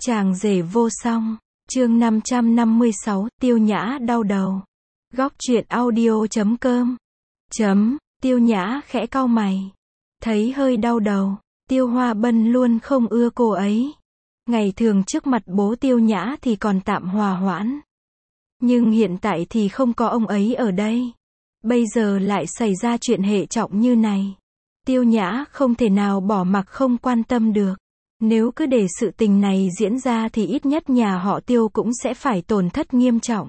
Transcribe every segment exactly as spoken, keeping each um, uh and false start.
Chàng rể vô song, chương năm trăm năm mươi sáu, Tiêu Nhã đau đầu. Góc truyện audio chấm com. Chấm, Tiêu Nhã khẽ cau mày. Thấy hơi đau đầu, Tiêu Hoa Bân luôn không ưa cô ấy. Ngày thường trước mặt bố Tiêu Nhã thì còn tạm hòa hoãn. Nhưng hiện tại thì không có ông ấy ở đây. Bây giờ lại xảy ra chuyện hệ trọng như này. Tiêu Nhã không thể nào bỏ mặc không quan tâm được. Nếu cứ để sự tình này diễn ra thì ít nhất nhà họ Tiêu cũng sẽ phải tổn thất nghiêm trọng.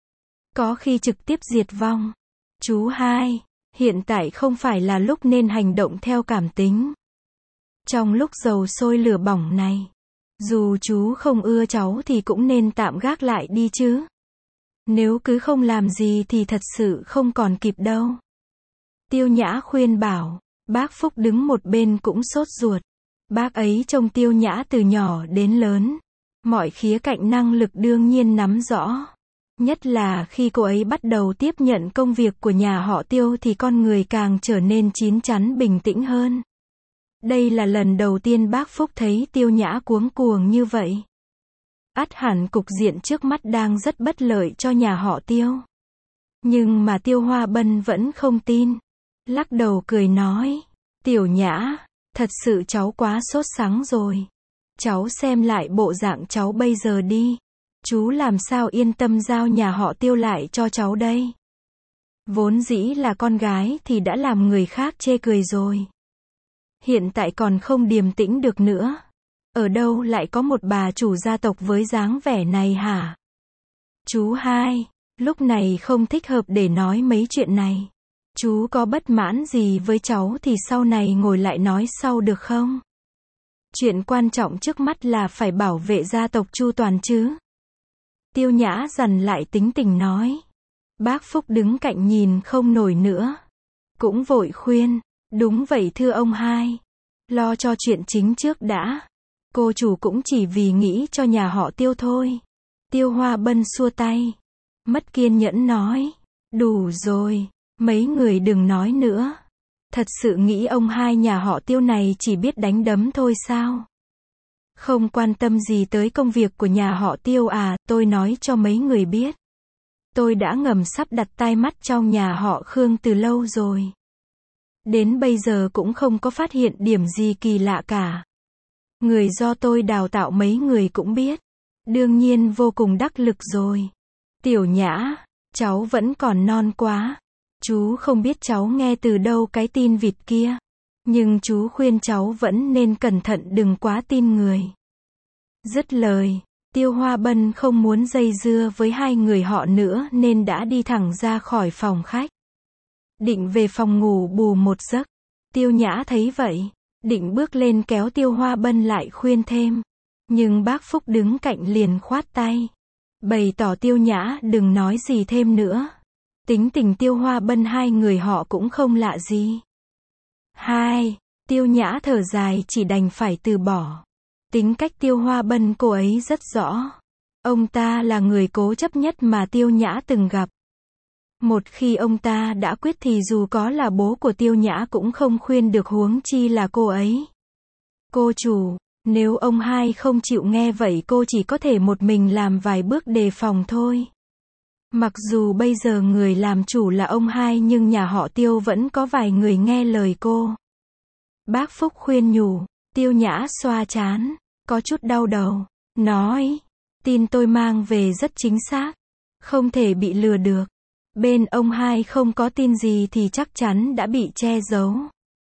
Có khi trực tiếp diệt vong. Chú hai, hiện tại không phải là lúc nên hành động theo cảm tính. Trong lúc dầu sôi lửa bỏng này, dù chú không ưa cháu thì cũng nên tạm gác lại đi chứ. Nếu cứ không làm gì thì thật sự không còn kịp đâu. Tiêu Nhã khuyên bảo, bác Phúc đứng một bên cũng sốt ruột. Bác ấy trông Tiêu Nhã từ nhỏ đến lớn. Mọi khía cạnh năng lực đương nhiên nắm rõ. Nhất là khi cô ấy bắt đầu tiếp nhận công việc của nhà họ Tiêu thì con người càng trở nên chín chắn bình tĩnh hơn. Đây là lần đầu tiên bác Phúc thấy Tiêu Nhã cuống cuồng như vậy. Ắt hẳn cục diện trước mắt đang rất bất lợi cho nhà họ Tiêu. Nhưng mà Tiêu Hoa Bân vẫn không tin. Lắc đầu cười nói, Tiểu Nhã, thật sự cháu quá sốt sắng rồi. Cháu xem lại bộ dạng cháu bây giờ đi. Chú làm sao yên tâm giao nhà họ Tiêu lại cho cháu đây. Vốn dĩ là con gái thì đã làm người khác chê cười rồi. Hiện tại còn không điềm tĩnh được nữa. Ở đâu lại có một bà chủ gia tộc với dáng vẻ này hả? Chú hai, lúc này không thích hợp để nói mấy chuyện này. Chú có bất mãn gì với cháu thì sau này ngồi lại nói sau được không? Chuyện quan trọng trước mắt là phải bảo vệ gia tộc chu toàn chứ. Tiêu Nhã dằn lại tính tình nói. Bác Phúc đứng cạnh nhìn không nổi nữa. Cũng vội khuyên, đúng vậy thưa ông hai. Lo cho chuyện chính trước đã. Cô chủ cũng chỉ vì nghĩ cho nhà họ Tiêu thôi. Tiêu Hoa Bân xua tay. Mất kiên nhẫn nói. Đủ rồi, mấy người đừng nói nữa. Thật sự nghĩ ông hai nhà họ Tiêu này chỉ biết đánh đấm thôi sao? Không quan tâm gì tới công việc của nhà họ Tiêu à, tôi nói cho mấy người biết. Tôi đã ngầm sắp đặt tai mắt trong nhà họ Khương từ lâu rồi. Đến bây giờ cũng không có phát hiện điểm gì kỳ lạ cả. Người do tôi đào tạo mấy người cũng biết. Đương nhiên vô cùng đắc lực rồi. Tiểu Nhã, cháu vẫn còn non quá. Chú không biết cháu nghe từ đâu cái tin vịt kia. Nhưng chú khuyên cháu vẫn nên cẩn thận đừng quá tin người. Dứt lời, Tiêu Hoa Bân không muốn dây dưa với hai người họ nữa nên đã đi thẳng ra khỏi phòng khách. Định về phòng ngủ bù một giấc. Tiêu Nhã thấy vậy, định bước lên kéo Tiêu Hoa Bân lại khuyên thêm. Nhưng bác Phúc đứng cạnh liền khoát tay. Bày tỏ Tiêu Nhã đừng nói gì thêm nữa. Tính tình Tiêu Hoa Bân hai người họ cũng không lạ gì. Hai, Tiêu Nhã thở dài chỉ đành phải từ bỏ. Tính cách Tiêu Hoa Bân cô ấy rất rõ. Ông ta là người cố chấp nhất mà Tiêu Nhã từng gặp. Một khi ông ta đã quyết thì dù có là bố của Tiêu Nhã cũng không khuyên được huống chi là cô ấy. Cô chủ, nếu ông hai không chịu nghe vậy cô chỉ có thể một mình làm vài bước đề phòng thôi. Mặc dù bây giờ người làm chủ là ông hai nhưng nhà họ Tiêu vẫn có vài người nghe lời cô. Bác Phúc khuyên nhủ, Tiêu Nhã xoa trán, có chút đau đầu, nói, tin tôi mang về rất chính xác, không thể bị lừa được. Bên ông hai không có tin gì thì chắc chắn đã bị che giấu.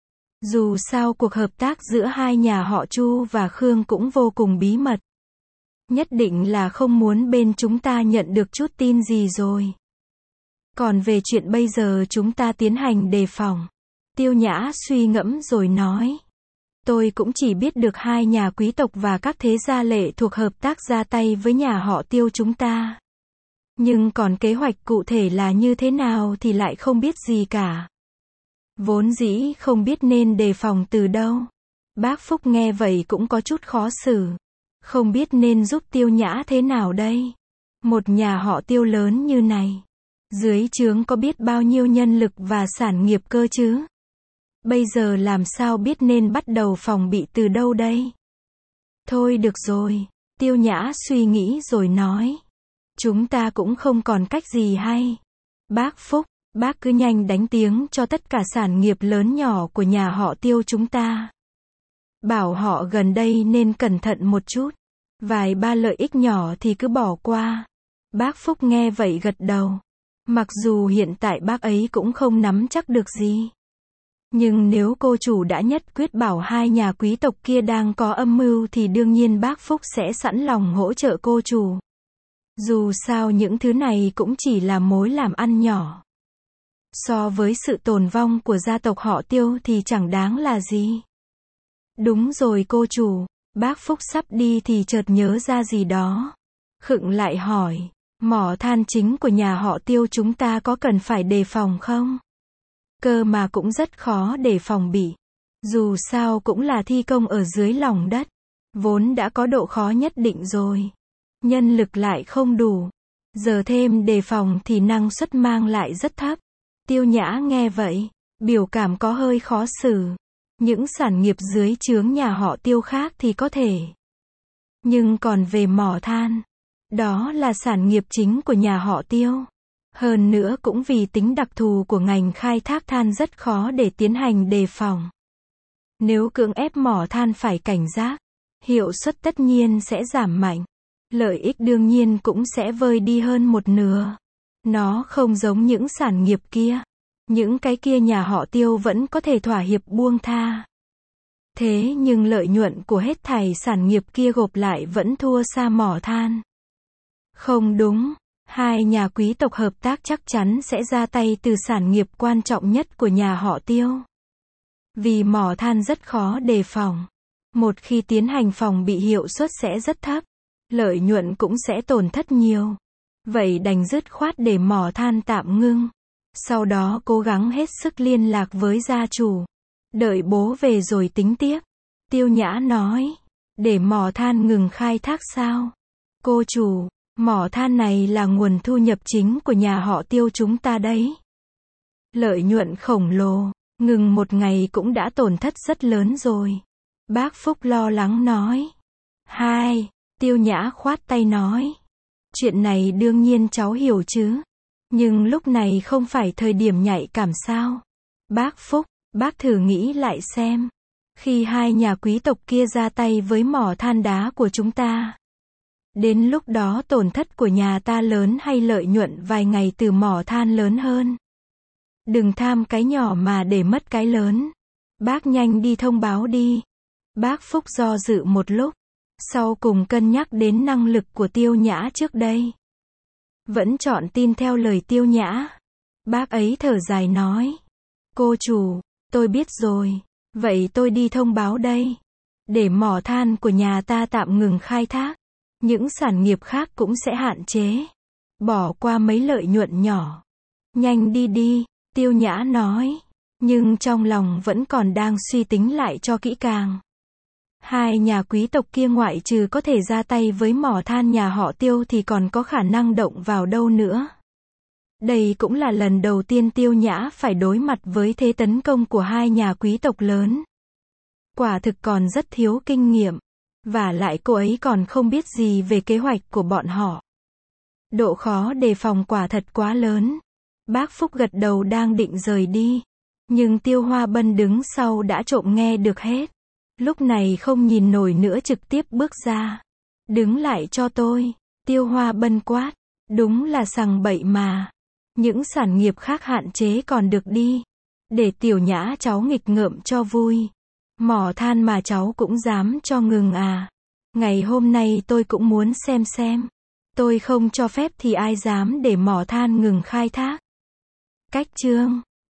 Dù sao cuộc hợp tác giữa hai nhà họ Chu và Khương cũng vô cùng bí mật. Nhất định là không muốn bên chúng ta nhận được chút tin gì rồi. Còn về chuyện bây giờ chúng ta tiến hành đề phòng. Tiêu Nhã suy ngẫm rồi nói. Tôi cũng chỉ biết được hai nhà quý tộc và các thế gia lệ thuộc hợp tác ra tay với nhà họ Tiêu chúng ta. Nhưng còn kế hoạch cụ thể là như thế nào thì lại không biết gì cả. Vốn dĩ không biết nên đề phòng từ đâu. Bác Phúc nghe vậy cũng có chút khó xử. Không biết nên giúp Tiêu Nhã thế nào đây. Một nhà họ Tiêu lớn như này. Dưới trướng có biết bao nhiêu nhân lực và sản nghiệp cơ chứ. Bây giờ làm sao biết nên bắt đầu phòng bị từ đâu đây. Thôi được rồi. Tiêu Nhã suy nghĩ rồi nói. Chúng ta cũng không còn cách gì hay. Bác Phúc, bác cứ nhanh đánh tiếng cho tất cả sản nghiệp lớn nhỏ của nhà họ Tiêu chúng ta. Bảo họ gần đây nên cẩn thận một chút. Vài ba lợi ích nhỏ thì cứ bỏ qua. Bác Phúc nghe vậy gật đầu. Mặc dù hiện tại bác ấy cũng không nắm chắc được gì. Nhưng nếu cô chủ đã nhất quyết bảo hai nhà quý tộc kia đang có âm mưu thì đương nhiên bác Phúc sẽ sẵn lòng hỗ trợ cô chủ. Dù sao những thứ này cũng chỉ là mối làm ăn nhỏ. So với sự tồn vong của gia tộc họ Tiêu thì chẳng đáng là gì. Đúng rồi cô chủ, bác Phúc sắp đi thì chợt nhớ ra gì đó. Khựng lại hỏi, mỏ than chính của nhà họ Tiêu chúng ta có cần phải đề phòng không? Cơ mà cũng rất khó để phòng bị. Dù sao cũng là thi công ở dưới lòng đất. Vốn đã có độ khó nhất định rồi. Nhân lực lại không đủ. Giờ thêm đề phòng thì năng suất mang lại rất thấp. Tiêu Nhã nghe vậy, biểu cảm có hơi khó xử. Những sản nghiệp dưới trướng nhà họ Tiêu khác thì có thể. Nhưng còn về mỏ than, đó là sản nghiệp chính của nhà họ Tiêu. Hơn nữa cũng vì tính đặc thù của ngành khai thác than rất khó để tiến hành đề phòng. Nếu cưỡng ép mỏ than phải cảnh giác, hiệu suất tất nhiên sẽ giảm mạnh. Lợi ích đương nhiên cũng sẽ vơi đi hơn một nửa. Nó không giống những sản nghiệp kia. Những cái kia nhà họ Tiêu vẫn có thể thỏa hiệp buông tha. Thế nhưng lợi nhuận của hết thảy sản nghiệp kia gộp lại vẫn thua xa mỏ than. Không đúng, hai nhà quý tộc hợp tác chắc chắn sẽ ra tay từ sản nghiệp quan trọng nhất của nhà họ Tiêu. Vì mỏ than rất khó đề phòng. Một khi tiến hành phòng bị hiệu suất sẽ rất thấp. Lợi nhuận cũng sẽ tổn thất nhiều. Vậy đành dứt khoát để mỏ than tạm ngưng. Sau đó cố gắng hết sức liên lạc với gia chủ. Đợi bố về rồi tính tiếp. Tiêu Nhã nói. Để mỏ than ngừng khai thác sao? Cô chủ, mỏ than này là nguồn thu nhập chính của nhà họ Tiêu chúng ta đấy. Lợi nhuận khổng lồ, ngừng một ngày cũng đã tổn thất rất lớn rồi. Bác Phúc lo lắng nói. Hai, Tiêu Nhã khoát tay nói. Chuyện này đương nhiên cháu hiểu chứ. Nhưng lúc này không phải thời điểm nhạy cảm sao? Bác Phúc, bác thử nghĩ lại xem. Khi hai nhà quý tộc kia ra tay với mỏ than đá của chúng ta. Đến lúc đó tổn thất của nhà ta lớn hay lợi nhuận vài ngày từ mỏ than lớn hơn. Đừng tham cái nhỏ mà để mất cái lớn. Bác nhanh đi thông báo đi. Bác Phúc do dự một lúc. Sau cùng cân nhắc đến năng lực của Tiêu Nhã trước đây. Vẫn chọn tin theo lời Tiêu Nhã. Bác ấy thở dài nói. Cô chủ, tôi biết rồi. Vậy tôi đi thông báo đây. Để mỏ than của nhà ta tạm ngừng khai thác. Những sản nghiệp khác cũng sẽ hạn chế. Bỏ qua mấy lợi nhuận nhỏ. Nhanh đi đi, Tiêu Nhã nói. Nhưng trong lòng vẫn còn đang suy tính lại cho kỹ càng. Hai nhà quý tộc kia ngoại trừ có thể ra tay với mỏ than nhà họ Tiêu thì còn có khả năng động vào đâu nữa. Đây cũng là lần đầu tiên Tiêu Nhã phải đối mặt với thế tấn công của hai nhà quý tộc lớn. Quả thực còn rất thiếu kinh nghiệm. Và lại cô ấy còn không biết gì về kế hoạch của bọn họ. Độ khó đề phòng quả thật quá lớn. Bác Phúc gật đầu đang định rời đi. Nhưng Tiêu Hoa Bân đứng sau đã trộm nghe được hết. Lúc này không nhìn nổi nữa trực tiếp bước ra. Đứng lại cho tôi. Tiêu Hoa Bân quát. Đúng là sằng bậy mà. Những sản nghiệp khác hạn chế còn được đi. Để Tiểu Nhã cháu nghịch ngợm cho vui. Mỏ than mà cháu cũng dám cho ngừng à. Ngày hôm nay tôi cũng muốn xem xem. Tôi không cho phép thì ai dám để mỏ than ngừng khai thác. Cách chương